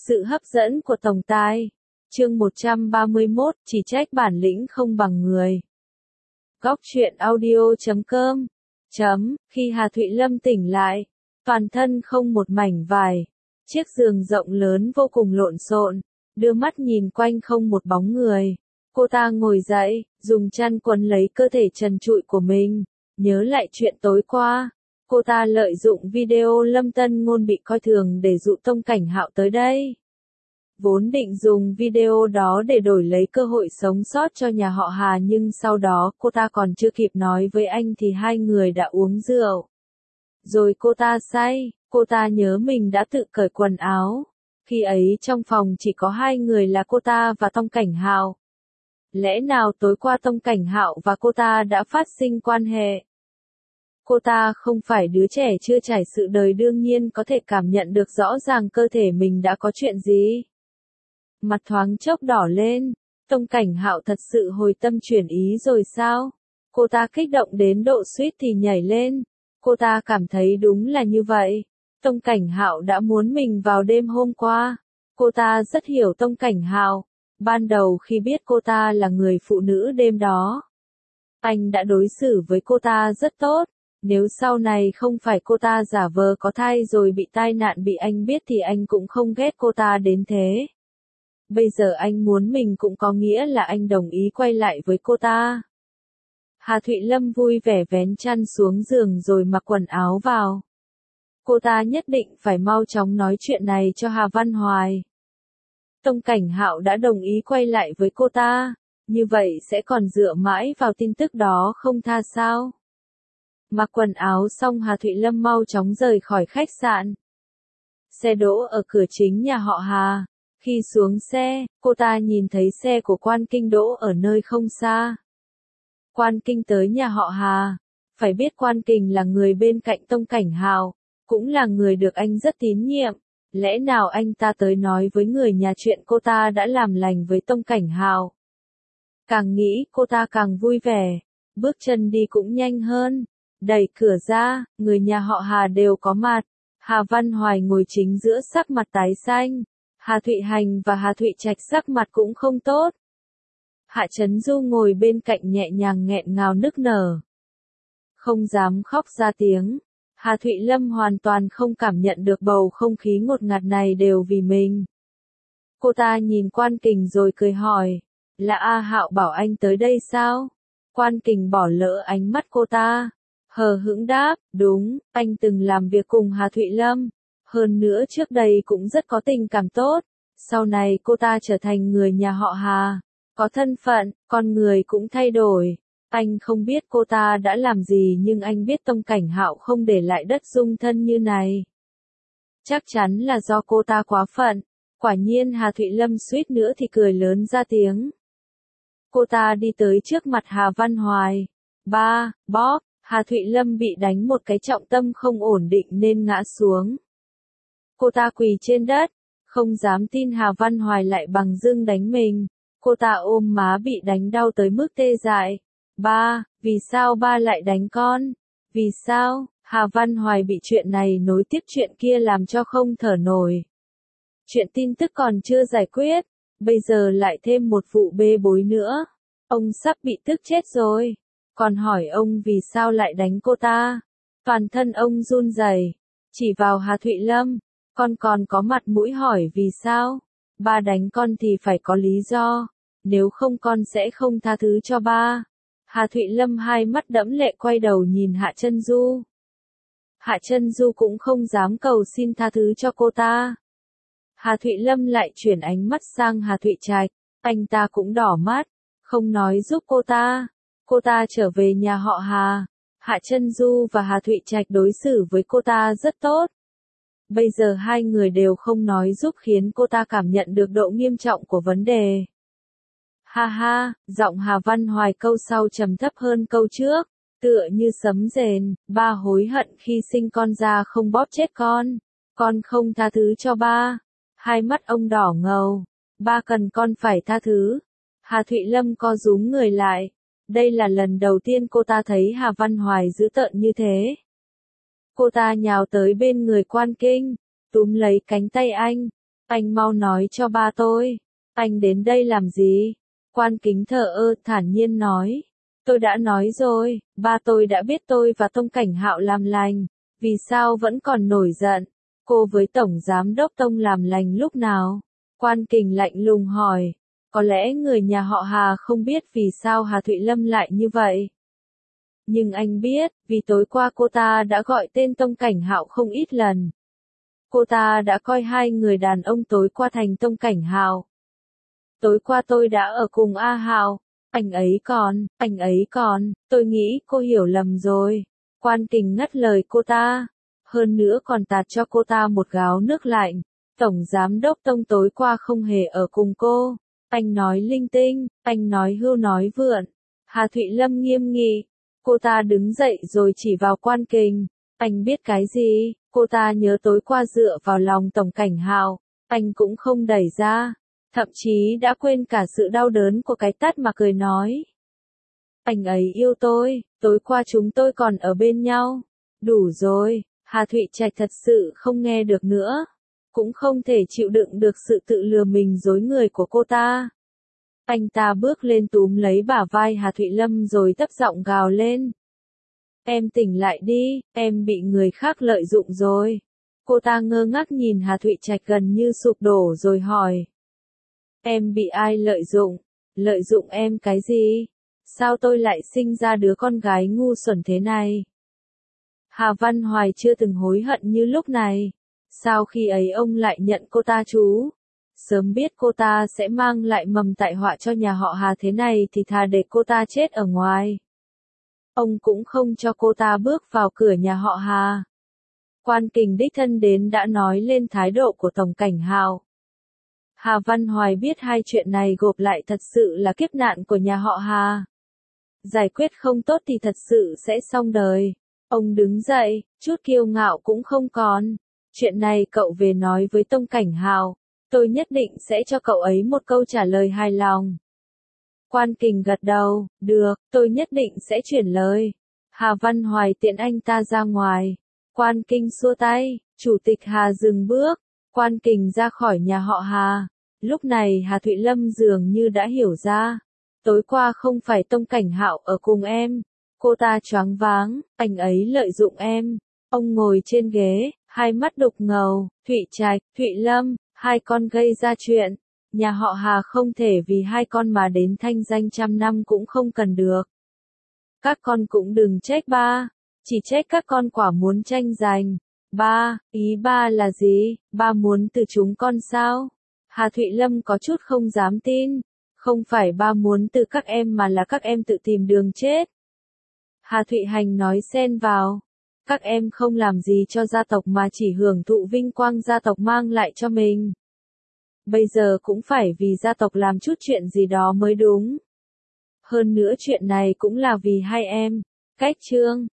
Sự hấp dẫn của tổng tài. Chương 131, chỉ trách bản lĩnh không bằng người. Góc truyện audio.com. Khi Hà Thụy Lâm tỉnh lại, toàn thân không một mảnh vải, chiếc giường rộng lớn vô cùng lộn xộn, đưa mắt nhìn quanh không một bóng người. Cô ta ngồi dậy, dùng chăn quấn lấy cơ thể trần trụi của mình, nhớ lại chuyện tối qua. Cô ta lợi dụng video Lâm Tân Ngôn bị coi thường để dụ Tông Cảnh Hạo tới đây. Vốn định dùng video đó để đổi lấy cơ hội sống sót cho nhà họ Hà, nhưng sau đó cô ta còn chưa kịp nói với anh thì hai người đã uống rượu. Rồi cô ta say, cô ta nhớ mình đã tự cởi quần áo. Khi ấy trong phòng chỉ có hai người là cô ta và Tông Cảnh Hạo. Lẽ nào tối qua Tông Cảnh Hạo và cô ta đã phát sinh quan hệ? Cô ta không phải đứa trẻ chưa trải sự đời, đương nhiên có thể cảm nhận được rõ ràng cơ thể mình đã có chuyện gì. Mặt thoáng chốc đỏ lên, Tông Cảnh Hạo thật sự hồi tâm chuyển ý rồi sao? Cô ta kích động đến độ suýt thì nhảy lên. Cô ta cảm thấy đúng là như vậy. Tông Cảnh Hạo đã muốn mình vào đêm hôm qua. Cô ta rất hiểu Tông Cảnh Hạo. Ban đầu khi biết cô ta là người phụ nữ đêm đó, anh đã đối xử với cô ta rất tốt. Nếu sau này không phải cô ta giả vờ có thai rồi bị tai nạn bị anh biết thì anh cũng không ghét cô ta đến thế. Bây giờ anh muốn mình cũng có nghĩa là anh đồng ý quay lại với cô ta. Hà Thụy Lâm vui vẻ vén chăn xuống giường rồi mặc quần áo vào. Cô ta nhất định phải mau chóng nói chuyện này cho Hà Văn Hoài. Tông Cảnh Hạo đã đồng ý quay lại với cô ta, như vậy sẽ còn dựa mãi vào tin tức đó không tha sao? Mặc quần áo xong Hà Thụy Lâm mau chóng rời khỏi khách sạn. Xe đỗ ở cửa chính nhà họ Hà. Khi xuống xe, cô ta nhìn thấy xe của Quan Kinh đỗ ở nơi không xa. Quan Kinh tới nhà họ Hà. Phải biết Quan Kinh là người bên cạnh Tông Cảnh Hạo, cũng là người được anh rất tín nhiệm. Lẽ nào anh ta tới nói với người nhà chuyện cô ta đã làm lành với Tông Cảnh Hạo? Càng nghĩ cô ta càng vui vẻ, bước chân đi cũng nhanh hơn. Đẩy cửa ra, người nhà họ Hà đều có mặt. Hà Văn Hoài ngồi chính giữa sắc mặt tái xanh. Hà Thụy Hành và Hà Thụy Trạch sắc mặt cũng không tốt. Hạ Chấn Du ngồi bên cạnh nhẹ nhàng nghẹn ngào nức nở, không dám khóc ra tiếng. Hà Thụy Lâm hoàn toàn không cảm nhận được bầu không khí ngột ngạt này đều vì mình. Cô ta nhìn Quan Kình rồi cười hỏi, là A Hạo bảo anh tới đây sao? Quan Kình bỏ lỡ ánh mắt cô ta, hờ hững đáp, đúng, anh từng làm việc cùng Hà Thụy Lâm. Hơn nữa trước đây cũng rất có tình cảm tốt. Sau này cô ta trở thành người nhà họ Hà, có thân phận, con người cũng thay đổi. Anh không biết cô ta đã làm gì nhưng anh biết Tông Cảnh Hạo không để lại đất dung thân như này. Chắc chắn là do cô ta quá phận. Quả nhiên Hà Thụy Lâm suýt nữa thì cười lớn ra tiếng. Cô ta đi tới trước mặt Hà Văn Hoài. Bóp, Hà Thụy Lâm bị đánh một cái trọng tâm không ổn định nên ngã xuống. Cô ta quỳ trên đất, không dám tin Hà Văn Hoài lại bằng dưng đánh mình. Cô ta ôm má bị đánh đau tới mức tê dại. Vì sao ba lại đánh con? Vì sao? Hà Văn Hoài bị chuyện này nối tiếp chuyện kia làm cho không thở nổi. Chuyện tin tức còn chưa giải quyết, bây giờ lại thêm một vụ bê bối nữa. Ông sắp bị tức chết rồi. Còn hỏi ông vì sao lại đánh cô ta? Toàn thân ông run rẩy, chỉ vào Hà Thụy Lâm. Con còn có mặt mũi hỏi vì sao? Ba đánh con thì phải có lý do. Nếu không con sẽ không tha thứ cho ba. Hà Thụy Lâm hai mắt đẫm lệ quay đầu nhìn Hạ Chân Du. Hạ Chân Du cũng không dám cầu xin tha thứ cho cô ta. Hà Thụy Lâm lại chuyển ánh mắt sang Hà Thụy Trạch. Anh ta cũng đỏ mắt, không nói giúp cô ta. Cô ta trở về nhà họ Hà. Hạ Chân Du và Hà Thụy Trạch đối xử với cô ta rất tốt. Bây giờ hai người đều không nói giúp khiến cô ta cảm nhận được độ nghiêm trọng của vấn đề. Ha ha, giọng Hà Văn Hoài câu sau trầm thấp hơn câu trước, tựa như sấm rền. Ba hối hận khi sinh con ra không bóp chết con không tha thứ cho ba. Hai mắt ông đỏ ngầu, ba cần con phải tha thứ. Hà Thụy Lâm co rúm người lại, đây là lần đầu tiên cô ta thấy Hà Văn Hoài dữ tợn như thế. Cô ta nhào tới bên người Quan Kinh, túm lấy cánh tay anh. Anh mau nói cho ba tôi. Anh đến đây làm gì? Quan Kính thờ ơ thản nhiên nói. Tôi đã nói rồi, ba tôi đã biết tôi và Tông Cảnh Hạo làm lành. Vì sao vẫn còn nổi giận? Cô với Tổng Giám Đốc Tông làm lành lúc nào? Quan Kình lạnh lùng hỏi. Có lẽ người nhà họ Hà không biết vì sao Hà Thụy Lâm lại như vậy. Nhưng anh biết, vì tối qua cô ta đã gọi tên Tông Cảnh Hạo không ít lần. Cô ta đã coi hai người đàn ông tối qua thành Tông Cảnh Hạo. Tối qua tôi đã ở cùng A Hạo, anh ấy còn, tôi nghĩ cô hiểu lầm rồi. Quan Kình ngắt lời cô ta, hơn nữa còn tạt cho cô ta một gáo nước lạnh. Tổng Giám Đốc Tông tối qua không hề ở cùng cô. Anh nói linh tinh, anh nói hưu nói vượn. Hà Thụy Lâm nghiêm nghị. Cô ta đứng dậy rồi chỉ vào Quan Kình. Anh biết cái gì? Cô ta nhớ tối qua dựa vào lòng Tổng Cảnh Hạo, anh cũng không đẩy ra. Thậm chí đã quên cả sự đau đớn của cái tát mà cười nói. Anh ấy yêu tôi, tối qua chúng tôi còn ở bên nhau. Đủ rồi, Hà Thụy Trạch thật sự không nghe được nữa. Cũng không thể chịu đựng được sự tự lừa mình dối người của cô ta. Anh ta bước lên túm lấy bả vai Hà Thụy Lâm rồi thấp giọng gào lên. Em tỉnh lại đi, em bị người khác lợi dụng rồi. Cô ta ngơ ngác nhìn Hà Thụy Trạch gần như sụp đổ rồi hỏi. Em bị ai lợi dụng? Lợi dụng em cái gì? Sao tôi lại sinh ra đứa con gái ngu xuẩn thế này? Hà Văn Hoài chưa từng hối hận như lúc này. Sao khi ấy ông lại nhận cô ta chú? Sớm biết cô ta sẽ mang lại mầm tai họa cho nhà họ Hà thế này thì thà để cô ta chết ở ngoài. Ông cũng không cho cô ta bước vào cửa nhà họ Hà. Quan Kình đích thân đến đã nói lên thái độ của Tổng Cảnh Hạo. Hà Văn Hoài biết hai chuyện này gộp lại thật sự là kiếp nạn của nhà họ Hà. Giải quyết không tốt thì thật sự sẽ xong đời. Ông đứng dậy, chút kiêu ngạo cũng không còn. Chuyện này cậu về nói với Tông Cảnh Hạo. Tôi nhất định sẽ cho cậu ấy một câu trả lời hài lòng. Quan Kình gật đầu, được, tôi nhất định sẽ chuyển lời. Hà Văn Hoài tiện anh ta ra ngoài. Quan Kình xua tay, Chủ tịch Hà dừng bước. Quan Kình ra khỏi nhà họ Hà. Lúc này Hà Thụy Lâm dường như đã hiểu ra. Tối qua không phải Tông Cảnh Hạo ở cùng em. Cô ta choáng váng, anh ấy lợi dụng em. Ông ngồi trên ghế, hai mắt đục ngầu, Thụy Trạch, Thụy Lâm, hai con gây ra chuyện. Nhà họ Hà không thể vì hai con mà đến thanh danh trăm năm cũng không cần được. Các con cũng đừng trách ba, chỉ trách các con quả muốn tranh giành. Ba, ý ba là gì? Ba muốn từ chúng con sao? Hà Thụy Lâm có chút không dám tin. Không phải ba muốn từ các em mà là các em tự tìm đường chết. Hà Thụy Hành nói xen vào. Các em không làm gì cho gia tộc mà chỉ hưởng thụ vinh quang gia tộc mang lại cho mình. Bây giờ cũng phải vì gia tộc làm chút chuyện gì đó mới đúng. Hơn nữa chuyện này cũng là vì hai em. Cách chương